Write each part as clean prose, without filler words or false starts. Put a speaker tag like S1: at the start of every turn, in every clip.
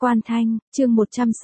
S1: Quan Thanh, chương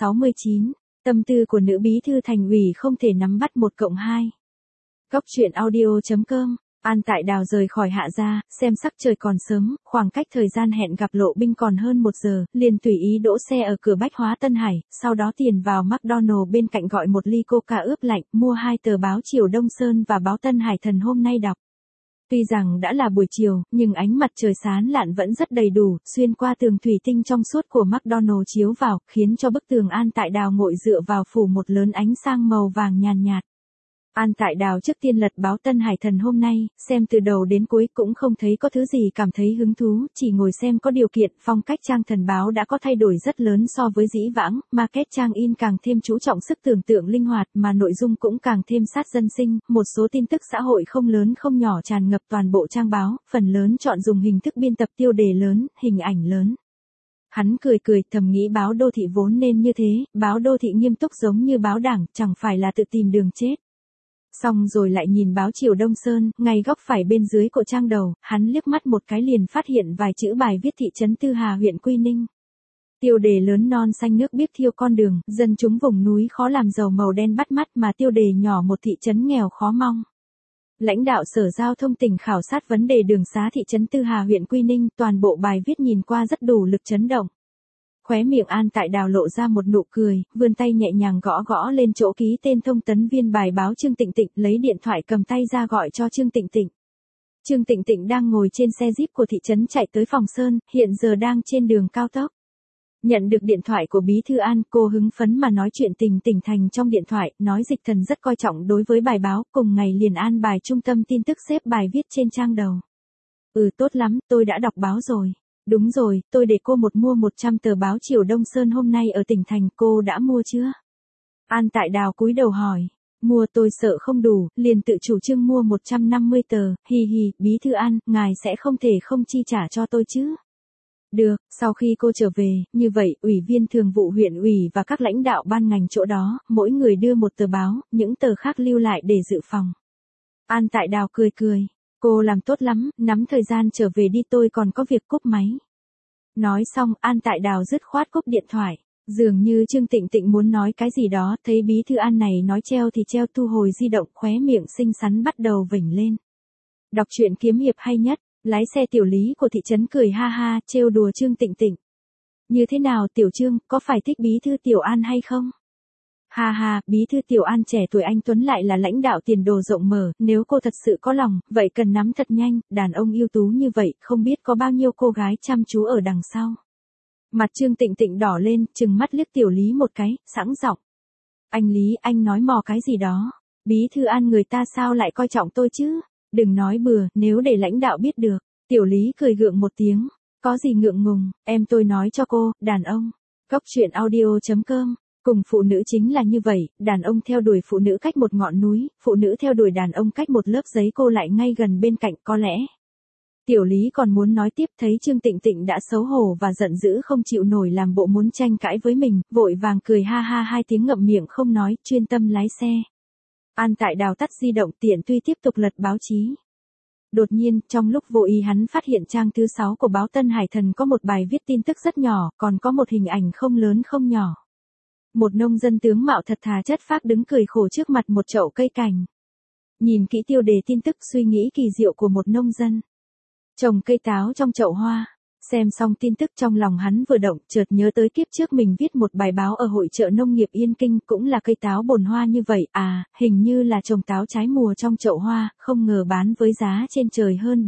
S1: 169, tâm tư của nữ bí thư thành ủy không thể nắm bắt 1+2. Góc truyện audio.com, An Tại Đào rời khỏi Hạ Gia, xem sắc trời còn sớm, khoảng cách thời gian hẹn gặp Lộ Binh còn hơn 1 giờ, liền tùy ý đỗ xe ở cửa Bách Hóa Tân Hải, sau đó tiền vào McDonald bên cạnh gọi một ly Coca ướp lạnh, mua 2 tờ báo Chiều Đông Sơn và báo Tân Hải Thần hôm nay đọc. Tuy rằng đã là buổi chiều, nhưng ánh mặt trời sáng lạn vẫn rất đầy đủ, xuyên qua tường thủy tinh trong suốt của McDonald chiếu vào, khiến cho bức tường An Tại Đào ngồi dựa vào phủ một lớn ánh sang màu vàng nhàn nhạt. An Tại Đào trước tiên lật báo Tân Hải Thần hôm nay, xem từ đầu đến cuối cũng không thấy có thứ gì cảm thấy hứng thú, chỉ ngồi xem có điều kiện. Phong cách trang thần báo đã có thay đổi rất lớn so với dĩ vãng, market trang in càng thêm chú trọng sức tưởng tượng linh hoạt mà nội dung cũng càng thêm sát dân sinh, một số tin tức xã hội không lớn không nhỏ tràn ngập toàn bộ trang báo, phần lớn chọn dùng hình thức biên tập tiêu đề lớn, hình ảnh lớn. Hắn cười cười thầm nghĩ báo đô thị vốn nên như thế, báo đô thị nghiêm túc giống như báo đảng, chẳng phải là tự tìm đường chết. Xong rồi lại nhìn báo Chiều Đông Sơn, ngay góc phải bên dưới của trang đầu, hắn liếc mắt một cái liền phát hiện vài chữ bài viết thị trấn Tư Hà huyện Quy Ninh. Tiêu đề lớn non xanh nước biếc thiêu con đường, dân chúng vùng núi khó làm giàu màu đen bắt mắt mà tiêu đề nhỏ một thị trấn nghèo khó mong. Lãnh đạo Sở Giao thông tỉnh khảo sát vấn đề đường xá thị trấn Tư Hà huyện Quy Ninh, toàn bộ bài viết nhìn qua rất đủ lực chấn động. Khóe miệng An Tại Đào lộ ra một nụ cười, vươn tay nhẹ nhàng gõ gõ lên chỗ ký tên thông tấn viên bài báo Trương Tịnh Tịnh, lấy điện thoại cầm tay ra gọi cho Trương Tịnh Tịnh. Trương Tịnh Tịnh đang ngồi trên xe Jeep của thị trấn chạy tới Phòng Sơn, hiện giờ đang trên đường cao tốc. Nhận được điện thoại của Bí thư An, cô hứng phấn mà nói chuyện tình tỉnh thành trong điện thoại, nói Dịch Thần rất coi trọng đối với bài báo, cùng ngày liền an bài trung tâm tin tức xếp bài viết trên trang đầu. Tốt lắm, tôi đã đọc báo rồi. Đúng rồi, tôi để cô mua 100 tờ báo Chiều Đông Sơn hôm nay ở tỉnh thành, cô đã mua chưa? An Tại Đào cúi đầu hỏi. Mua tôi sợ không đủ, liền tự chủ trương mua 150 tờ, hi hi, Bí thư An, ngài sẽ không thể không chi trả cho tôi chứ? Được, sau khi cô trở về, như vậy, ủy viên thường vụ huyện ủy và các lãnh đạo ban ngành chỗ đó, mỗi người đưa 1 tờ báo, những tờ khác lưu lại để dự phòng. An Tại Đào cười cười. Cô làm tốt lắm, nắm thời gian trở về đi, tôi còn có việc, cúp máy. Nói xong, An Tại Đào dứt khoát cúp điện thoại. Dường như Trương Tịnh Tịnh muốn nói cái gì đó, thấy Bí thư An này nói treo thì treo, thu hồi di động, khóe miệng xinh xắn bắt đầu vểnh lên. Đọc truyện kiếm hiệp hay nhất, lái xe Tiểu Lý của thị trấn cười ha ha, trêu đùa Trương Tịnh Tịnh. Như thế nào Tiểu Trương, có phải thích Bí thư Tiểu An hay không? Ha ha, Bí thư Tiểu An trẻ tuổi anh tuấn lại là lãnh đạo tiền đồ rộng mở, nếu cô thật sự có lòng, vậy cần nắm thật nhanh, đàn ông ưu tú như vậy, không biết có bao nhiêu cô gái chăm chú ở đằng sau. Mặt Trương Tịnh Tịnh đỏ lên, trừng mắt liếc Tiểu Lý một cái, sẵn giọng. Anh Lý, anh nói mò cái gì đó? Bí thư An người ta sao lại coi trọng tôi chứ? Đừng nói bừa, nếu để lãnh đạo biết được. Tiểu Lý cười gượng một tiếng. Có gì ngượng ngùng, em tôi nói cho cô, đàn ông. Góc truyện audio.com. Cùng phụ nữ chính là như vậy, đàn ông theo đuổi phụ nữ cách một ngọn núi, phụ nữ theo đuổi đàn ông cách một lớp giấy, cô lại ngay gần bên cạnh, có lẽ. Tiểu Lý còn muốn nói tiếp, thấy Trương Tịnh Tịnh đã xấu hổ và giận dữ không chịu nổi làm bộ muốn tranh cãi với mình, vội vàng cười ha ha 2 tiếng ngậm miệng không nói, chuyên tâm lái xe. An Tại Đào tắt di động tiện tuy tiếp tục lật báo chí. Đột nhiên, trong lúc vô ý hắn phát hiện trang thứ 6 của báo Tân Hải Thần có một bài viết tin tức rất nhỏ, còn có một hình ảnh không lớn không nhỏ. Một nông dân tướng mạo thật thà chất phác đứng cười khổ trước mặt một chậu cây cảnh. Nhìn kỹ tiêu đề tin tức, suy nghĩ kỳ diệu của một nông dân trồng cây táo trong chậu hoa. Xem xong tin tức trong lòng hắn vừa động, chợt nhớ tới kiếp trước mình viết một bài báo ở hội chợ nông nghiệp Yên Kinh, cũng là cây táo bồn hoa như vậy, hình như là trồng táo trái mùa trong chậu hoa, không ngờ bán với giá trên trời hơn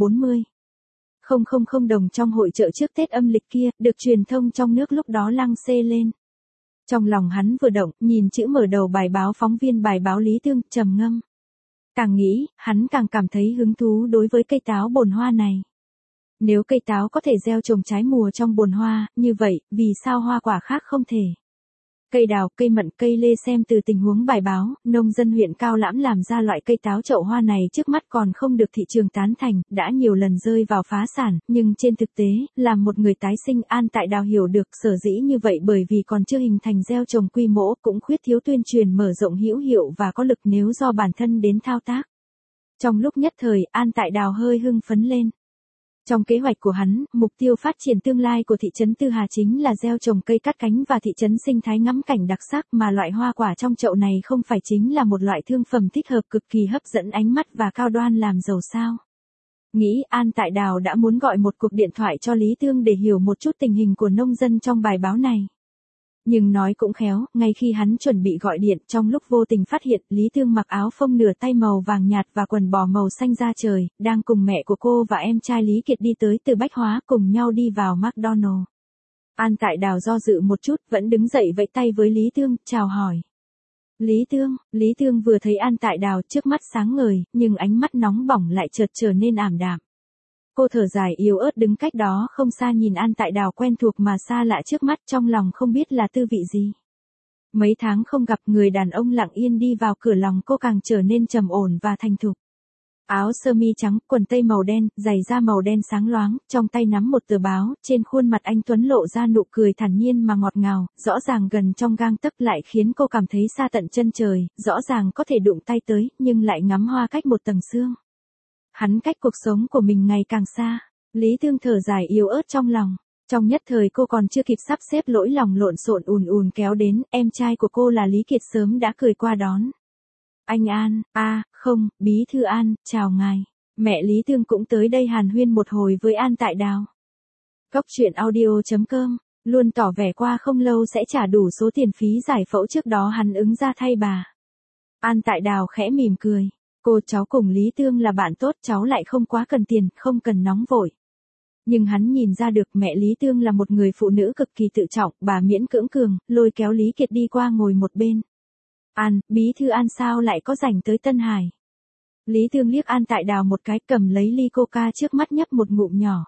S1: 40.000 đồng trong hội chợ trước Tết âm lịch kia, được truyền thông trong nước lúc đó lăng xê lên. Trong lòng hắn vừa động, nhìn chữ mở đầu bài báo, phóng viên bài báo Lý Thương, trầm ngâm. Càng nghĩ, hắn càng cảm thấy hứng thú đối với cây táo bồn hoa này. Nếu cây táo có thể gieo trồng trái mùa trong bồn hoa, như vậy, vì sao hoa quả khác không thể? Cây đào, cây mận, cây lê, xem từ tình huống bài báo, nông dân huyện Cao Lãm làm ra loại cây táo chậu hoa này trước mắt còn không được thị trường tán thành, đã nhiều lần rơi vào phá sản, nhưng trên thực tế, làm một người tái sinh, An Tại Đào hiểu được sở dĩ như vậy bởi vì còn chưa hình thành gieo trồng quy mô, cũng khuyết thiếu tuyên truyền mở rộng hữu hiệu và có lực nếu do bản thân đến thao tác. Trong lúc nhất thời, An Tại Đào hơi hưng phấn lên. Trong kế hoạch của hắn, mục tiêu phát triển tương lai của thị trấn Tư Hà chính là gieo trồng cây cắt cánh và thị trấn sinh thái ngắm cảnh đặc sắc, mà loại hoa quả trong chậu này không phải chính là một loại thương phẩm thích hợp cực kỳ hấp dẫn ánh mắt và cao đoan làm giàu sao. Nghĩ An Tại Đào đã muốn gọi một cuộc điện thoại cho Lý Tương để hiểu một chút tình hình của nông dân trong bài báo này. Nhưng nói cũng khéo, ngay khi hắn chuẩn bị gọi điện, trong lúc vô tình phát hiện Lý Tương mặc áo phông nửa tay màu vàng nhạt và quần bò màu xanh da trời, đang cùng mẹ của cô và em trai Lý Kiệt đi tới từ Bách Hóa cùng nhau đi vào McDonald. An Tại Đào do dự một chút, vẫn đứng dậy vẫy tay với Lý Tương, chào hỏi. Lý Tương vừa thấy An Tại Đào trước mắt sáng ngời, nhưng ánh mắt nóng bỏng lại chợt trở nên ảm đạm. Cô thở dài yếu ớt đứng cách đó không xa nhìn An Tại Đào quen thuộc mà xa lạ trước mắt, trong lòng không biết là tư vị gì. Mấy tháng không gặp, người đàn ông lặng yên đi vào cửa lòng cô càng trở nên trầm ổn và thành thục. Áo sơ mi trắng, quần tây màu đen, giày da màu đen sáng loáng, trong tay nắm một tờ báo, trên khuôn mặt anh tuấn lộ ra nụ cười thản nhiên mà ngọt ngào, rõ ràng gần trong gang tấc lại khiến cô cảm thấy xa tận chân trời, rõ ràng có thể đụng tay tới, nhưng lại ngắm hoa cách một tầng xương. Hắn cách cuộc sống của mình ngày càng xa. Lý Tương thở dài yếu ớt trong lòng. Trong nhất thời cô còn chưa kịp sắp xếp lỗi lòng lộn xộn ùn kéo đến, em trai của cô là Lý Kiệt sớm đã cười qua đón. Anh An, không, Bí thư An, chào ngài. Mẹ Lý Tương cũng tới đây hàn huyên một hồi với An Tại Đào. Cóc truyện audio.com, luôn tỏ vẻ qua không lâu sẽ trả đủ số tiền phí giải phẫu trước đó hắn ứng ra thay bà. An Tại Đào khẽ mỉm cười. Cháu cùng Lý Tương là bạn tốt, cháu lại không quá cần tiền, không cần nóng vội. Nhưng hắn nhìn ra được mẹ Lý Tương là một người phụ nữ cực kỳ tự trọng, bà miễn cưỡng cường, lôi kéo Lý Kiệt đi qua ngồi một bên. Bí thư An sao lại có rảnh tới Tân Hải? Lý Tương liếc An Tại Đào một cái, cầm lấy ly coca trước mắt nhấp một ngụm nhỏ.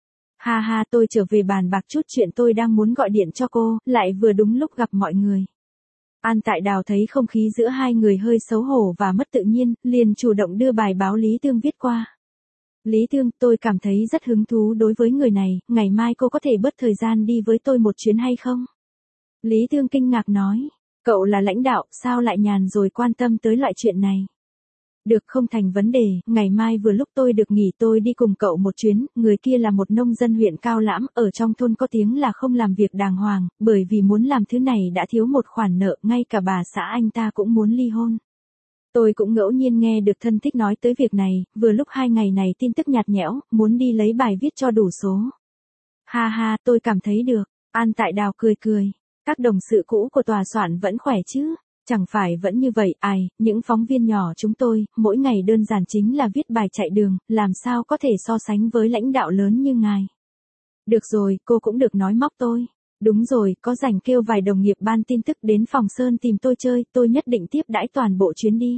S1: Ha, tôi trở về bàn bạc chút chuyện, tôi đang muốn gọi điện cho cô, lại vừa đúng lúc gặp mọi người. An Tại Đào thấy không khí giữa hai người hơi xấu hổ và mất tự nhiên, liền chủ động đưa bài báo Lý Tương viết qua. Lý Tương, tôi cảm thấy rất hứng thú đối với người này, ngày mai cô có thể bớt thời gian đi với tôi một chuyến hay không? Lý Tương kinh ngạc nói, cậu là lãnh đạo, sao lại nhàn rồi quan tâm tới loại chuyện này? Được, không thành vấn đề, ngày mai vừa lúc tôi được nghỉ tôi đi cùng cậu một chuyến, người kia là một nông dân huyện Cao Lãm, ở trong thôn có tiếng là không làm việc đàng hoàng, bởi vì muốn làm thứ này đã thiếu một khoản nợ, ngay cả bà xã anh ta cũng muốn ly hôn. Tôi cũng ngẫu nhiên nghe được thân thích nói tới việc này, vừa lúc 2 ngày này tin tức nhạt nhẽo, muốn đi lấy bài viết cho đủ số. Ha, tôi cảm thấy được, An Tại Đào cười. Các đồng sự cũ của tòa soạn vẫn khỏe chứ? Chẳng phải vẫn như vậy, những phóng viên nhỏ chúng tôi, mỗi ngày đơn giản chính là viết bài chạy đường, làm sao có thể so sánh với lãnh đạo lớn như ngài. Được rồi, cô cũng được nói móc tôi. Đúng rồi, có rảnh kêu vài đồng nghiệp ban tin tức đến phòng Sơn tìm tôi chơi, tôi nhất định tiếp đãi toàn bộ chuyến đi.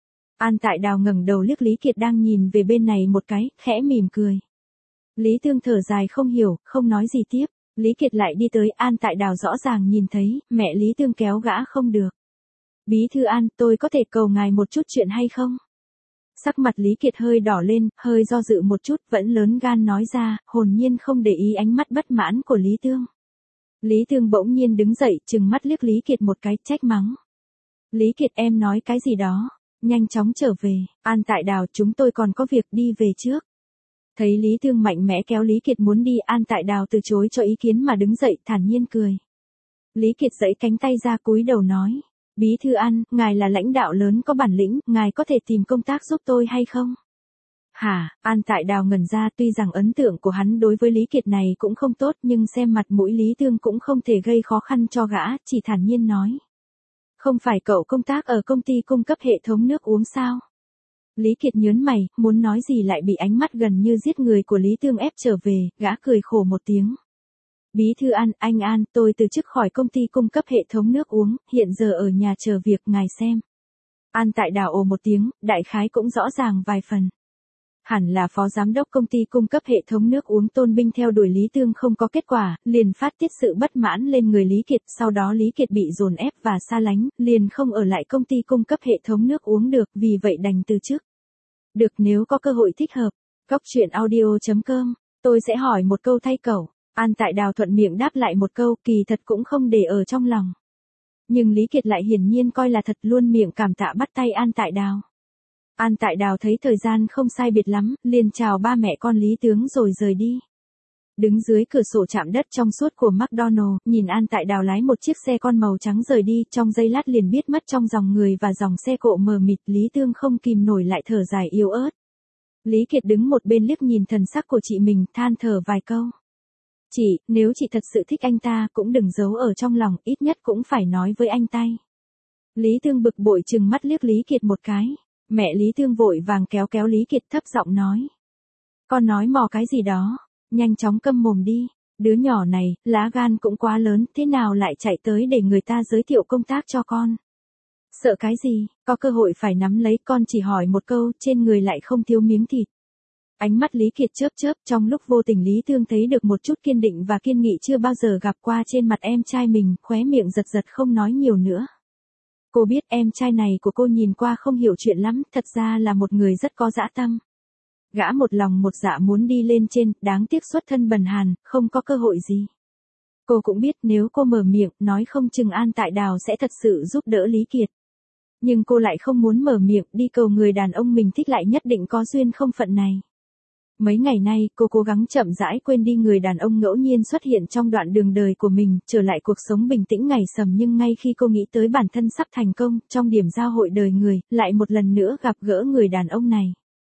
S1: An Tại Đào ngẩng đầu liếc Lý Kiệt đang nhìn về bên này một cái, khẽ mỉm cười. Lý Tương thở dài không hiểu, không nói gì tiếp. Lý Kiệt lại đi tới, An Tại Đào rõ ràng nhìn thấy, mẹ Lý Tương kéo gã không được. Bí thư An, tôi có thể cầu ngài một chút chuyện hay không? Sắc mặt Lý Kiệt hơi đỏ lên, hơi do dự một chút, vẫn lớn gan nói ra, hồn nhiên không để ý ánh mắt bất mãn của Lý Tương. Lý Tương bỗng nhiên đứng dậy, trừng mắt liếc Lý Kiệt một cái, trách mắng. Lý Kiệt, em nói cái gì đó? Nhanh chóng trở về, An Tại Đào, chúng tôi còn có việc, đi về trước. Thấy Lý Tương mạnh mẽ kéo Lý Kiệt muốn đi, An Tại Đào từ chối cho ý kiến mà đứng dậy, thản nhiên cười. Lý Kiệt giãy cánh tay ra cúi đầu nói. Bí thư An, ngài là lãnh đạo lớn có bản lĩnh, ngài có thể tìm công tác giúp tôi hay không? Hả? An Tại Đào ngẩn ra, tuy rằng ấn tượng của hắn đối với Lý Kiệt này cũng không tốt, nhưng xem mặt mũi Lý Tương cũng không thể gây khó khăn cho gã, chỉ thản nhiên nói. Không phải cậu công tác ở công ty cung cấp hệ thống nước uống sao? Lý Kiệt nhớn mày, muốn nói gì lại bị ánh mắt gần như giết người của Lý Tương ép trở về, gã cười khổ một tiếng. Bí thư An, anh An, tôi từ chức khỏi công ty cung cấp hệ thống nước uống, hiện giờ ở nhà chờ việc, ngài xem. An Tại Đào ồ một tiếng, đại khái cũng rõ ràng vài phần. Hẳn là phó giám đốc công ty cung cấp hệ thống nước uống Tôn Binh theo đuổi Lý Tương không có kết quả, liền phát tiết sự bất mãn lên người Lý Kiệt, sau đó Lý Kiệt bị dồn ép và xa lánh, liền không ở lại công ty cung cấp hệ thống nước uống được, vì vậy đành từ chức. Được, nếu có cơ hội thích hợp. Cóc truyện audio.com, tôi sẽ hỏi một câu thay cậu. An Tại Đào thuận miệng đáp lại một câu, kỳ thật cũng không để ở trong lòng. Nhưng Lý Kiệt lại hiển nhiên coi là thật, luôn miệng cảm tạ bắt tay An Tại Đào. An Tại Đào thấy thời gian không sai biệt lắm, liền chào ba mẹ con Lý Tướng rồi rời đi. Đứng dưới cửa sổ chạm đất trong suốt của McDonald, nhìn An Tại Đào lái một chiếc xe con màu trắng rời đi, trong giây lát liền biết mất trong dòng người và dòng xe cộ mờ mịt, Lý Tương không kìm nổi lại thở dài yếu ớt. Lý Kiệt đứng một bên liếc nhìn thần sắc của chị mình, than thở vài câu. Chị, nếu chị thật sự thích anh ta, cũng đừng giấu ở trong lòng, ít nhất cũng phải nói với anh tay. Lý Tương bực bội trừng mắt liếc Lý Kiệt một cái. Mẹ Lý Tương vội vàng kéo kéo Lý Kiệt thấp giọng nói. Con nói mò cái gì đó, nhanh chóng câm mồm đi, đứa nhỏ này, lá gan cũng quá lớn, thế nào lại chạy tới để người ta giới thiệu công tác cho con. Sợ cái gì, có cơ hội phải nắm lấy, con chỉ hỏi một câu, trên người lại không thiếu miếng thịt. Ánh mắt Lý Kiệt chớp chớp, trong lúc vô tình Lý Tương thấy được một chút kiên định và kiên nghị chưa bao giờ gặp qua trên mặt em trai mình, khóe miệng giật giật không nói nhiều nữa. Cô biết em trai này của cô nhìn qua không hiểu chuyện lắm, thật ra là một người rất có dã tâm. Gã một lòng một dạ muốn đi lên trên, đáng tiếc xuất thân bần hàn, không có cơ hội gì. Cô cũng biết nếu cô mở miệng, nói không chừng An Tại Đào sẽ thật sự giúp đỡ Lý Kiệt. Nhưng cô lại không muốn mở miệng, đi cầu người đàn ông mình thích lại nhất định có duyên không phận này. Mấy ngày nay, cô cố gắng chậm rãi quên đi người đàn ông ngẫu nhiên xuất hiện trong đoạn đường đời của mình, trở lại cuộc sống bình tĩnh ngày sầm, nhưng ngay khi cô nghĩ tới bản thân sắp thành công, trong điểm giao hội đời người, lại một lần nữa gặp gỡ người đàn ông này.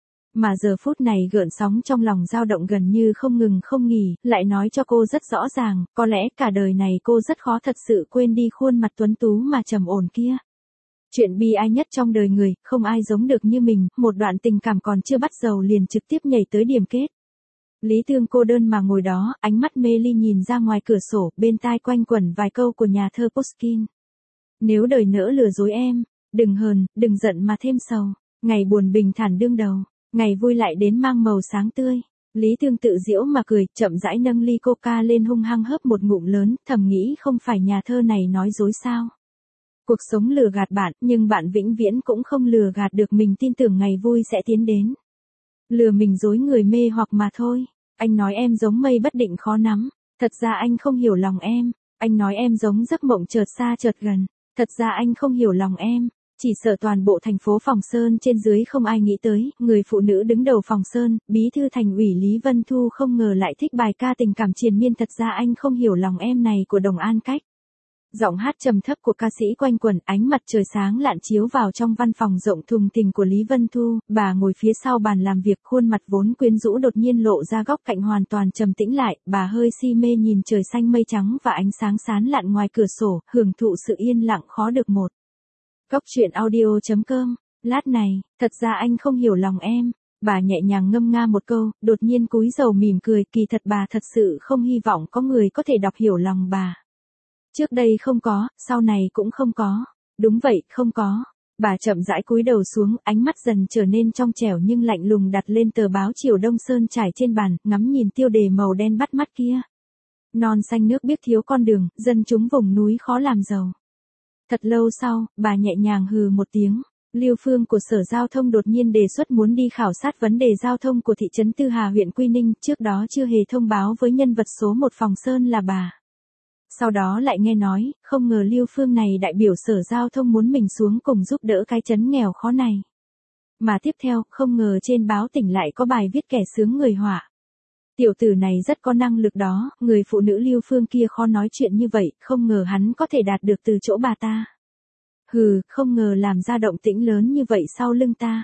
S1: Mà giờ phút này gợn sóng trong lòng dao động gần như không ngừng không nghỉ, lại nói cho cô rất rõ ràng, có lẽ cả đời này cô rất khó thật sự quên đi khuôn mặt tuấn tú mà trầm ổn kia. Chuyện bi ai nhất trong đời người, không ai giống được như mình, một đoạn tình cảm còn chưa bắt đầu liền trực tiếp nhảy tới điểm kết. Lý Tương cô đơn mà ngồi đó, ánh mắt mê ly nhìn ra ngoài cửa sổ, bên tai quanh quẩn vài câu của nhà thơ Pushkin. Nếu đời nỡ lừa dối em, đừng hờn, đừng giận mà thêm sầu, ngày buồn bình thản đương đầu, ngày vui lại đến mang màu sáng tươi. Lý Tương tự giễu mà cười, chậm rãi nâng ly coca lên hung hăng hớp một ngụm lớn, thầm nghĩ không phải nhà thơ này nói dối sao. Cuộc sống lừa gạt bạn, nhưng bạn vĩnh viễn cũng không lừa gạt được mình, tin tưởng ngày vui sẽ tiến đến. Lừa mình dối người mê hoặc mà thôi. Anh nói em giống mây bất định khó nắm. Thật ra anh không hiểu lòng em. Anh nói em giống giấc mộng chợt xa chợt gần. Thật ra anh không hiểu lòng em. Chỉ sợ toàn bộ thành phố Phòng Sơn trên dưới không ai nghĩ tới, người phụ nữ đứng đầu Phòng Sơn, bí thư thành ủy Lý Vân Thu không ngờ lại thích bài ca tình cảm triền miên thật ra anh không hiểu lòng em này của Đồng An Cách. Giọng hát trầm thấp của ca sĩ quanh quẩn, ánh mặt trời sáng lạn chiếu vào trong văn phòng rộng thùng thình của Lý Vân Thu, bà ngồi phía sau bàn làm việc, khuôn mặt vốn quyến rũ đột nhiên lộ ra góc cạnh hoàn toàn trầm tĩnh lại, bà hơi si mê nhìn trời xanh mây trắng và ánh sáng sáng lạn ngoài cửa sổ, hưởng thụ sự yên lặng khó được một. Góc truyện audio.com, lát này, thật ra anh không hiểu lòng em. Bà nhẹ nhàng ngâm nga một câu, đột nhiên cúi đầu mỉm cười, kỳ thật bà thật sự không hy vọng có người có thể đọc hiểu lòng bà. Trước đây không có, sau này cũng không có. Đúng vậy, không có. Bà chậm rãi cúi đầu xuống, ánh mắt dần trở nên trong trẻo nhưng lạnh lùng đặt lên tờ báo Chiều Đông Sơn trải trên bàn, ngắm nhìn tiêu đề màu đen bắt mắt kia. Non xanh nước biếc thiếu con đường, dân chúng vùng núi khó làm giàu. Thật lâu sau, bà nhẹ nhàng hừ một tiếng. Lưu Phương của Sở Giao thông đột nhiên đề xuất muốn đi khảo sát vấn đề giao thông của thị trấn Tư Hà huyện Quy Ninh, trước đó chưa hề thông báo với nhân vật số 1 Phòng Sơn là bà. Sau đó lại nghe nói, không ngờ Lưu Phương này đại biểu Sở Giao thông muốn mình xuống cùng giúp đỡ cái trấn nghèo khó này. Mà tiếp theo, không ngờ trên báo tỉnh lại có bài viết kẻ sướng người họa. Tiểu tử này rất có năng lực đó, người phụ nữ Lưu Phương kia khó nói chuyện như vậy, không ngờ hắn có thể đạt được từ chỗ bà ta. Hừ, không ngờ làm ra động tĩnh lớn như vậy sau lưng ta.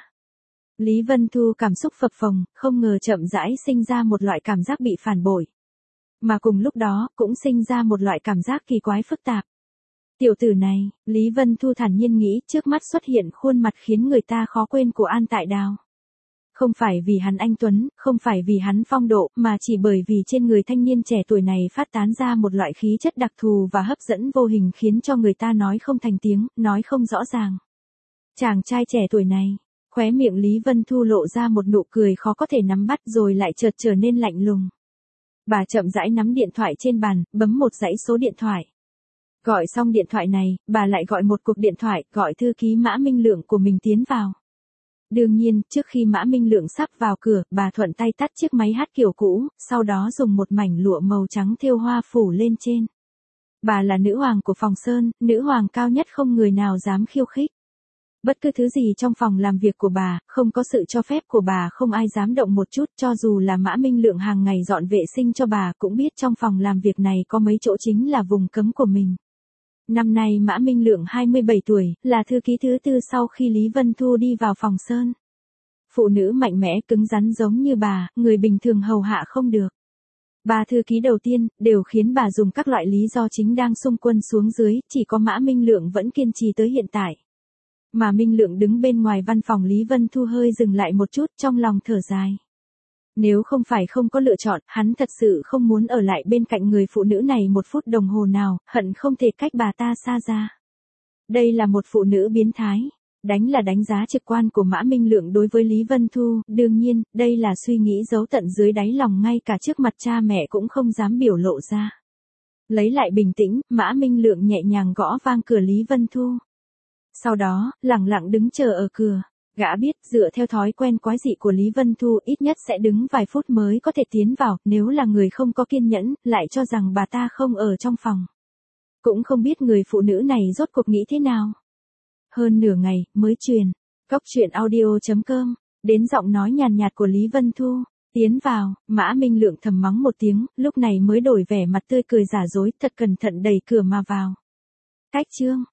S1: Lý Vân Thu cảm xúc phập phồng, không ngờ chậm rãi sinh ra một loại cảm giác bị phản bội. Mà cùng lúc đó, cũng sinh ra một loại cảm giác kỳ quái phức tạp. Tiểu tử này, Lý Vân Thu thản nhiên nghĩ, trước mắt xuất hiện khuôn mặt khiến người ta khó quên của An Tại Đào. Không phải vì hắn anh tuấn, không phải vì hắn phong độ, mà chỉ bởi vì trên người thanh niên trẻ tuổi này phát tán ra một loại khí chất đặc thù và hấp dẫn vô hình khiến cho người ta nói không thành tiếng, nói không rõ ràng. Chàng trai trẻ tuổi này, khóe miệng Lý Vân Thu lộ ra một nụ cười khó có thể nắm bắt rồi lại chợt trở nên lạnh lùng. Bà chậm rãi nắm điện thoại trên bàn, bấm một dãy số điện thoại. Gọi xong điện thoại này, bà lại gọi một cuộc điện thoại, gọi thư ký Mã Minh Lượng của mình tiến vào. Đương nhiên, trước khi Mã Minh Lượng sắp vào cửa, bà thuận tay tắt chiếc máy hát kiểu cũ, sau đó dùng một mảnh lụa màu trắng thêu hoa phủ lên trên. Bà là nữ hoàng của Phòng Sơn, nữ hoàng cao nhất không người nào dám khiêu khích. Bất cứ thứ gì trong phòng làm việc của bà, không có sự cho phép của bà không ai dám động một chút, cho dù là Mã Minh Lượng hàng ngày dọn vệ sinh cho bà cũng biết trong phòng làm việc này có mấy chỗ chính là vùng cấm của mình. Năm nay Mã Minh Lượng 27 tuổi, là thư ký thứ tư sau khi Lý Vân Thu đi vào phòng Sơn. Phụ nữ mạnh mẽ cứng rắn giống như bà, người bình thường hầu hạ không được. Ba thư ký đầu tiên, đều khiến bà dùng các loại lý do chính đang xung quân xuống dưới, chỉ có Mã Minh Lượng vẫn kiên trì tới hiện tại. Mà Minh Lượng đứng bên ngoài văn phòng Lý Vân Thu hơi dừng lại một chút trong lòng thở dài. Nếu không phải không có lựa chọn, hắn thật sự không muốn ở lại bên cạnh người phụ nữ này một phút đồng hồ nào, hận không thể cách bà ta xa ra. Đây là một phụ nữ biến thái. Đánh là đánh giá trực quan của Mã Minh Lượng đối với Lý Vân Thu, đương nhiên, đây là suy nghĩ giấu tận dưới đáy lòng ngay cả trước mặt cha mẹ cũng không dám biểu lộ ra. Lấy lại bình tĩnh, Mã Minh Lượng nhẹ nhàng gõ vang cửa Lý Vân Thu. Sau đó, lặng lặng đứng chờ ở cửa. Gã biết, dựa theo thói quen quái dị của Lý Vân Thu ít nhất sẽ đứng vài phút mới có thể tiến vào, nếu là người không có kiên nhẫn, lại cho rằng bà ta không ở trong phòng. Cũng không biết người phụ nữ này rốt cuộc nghĩ thế nào. Hơn nửa ngày, mới truyền. Cóc truyện audio.com, đến giọng nói nhàn nhạt của Lý Vân Thu. Tiến vào, Mã Minh Lượng thầm mắng một tiếng, lúc này mới đổi vẻ mặt tươi cười giả dối, thật cẩn thận đẩy cửa mà vào. Cách chương.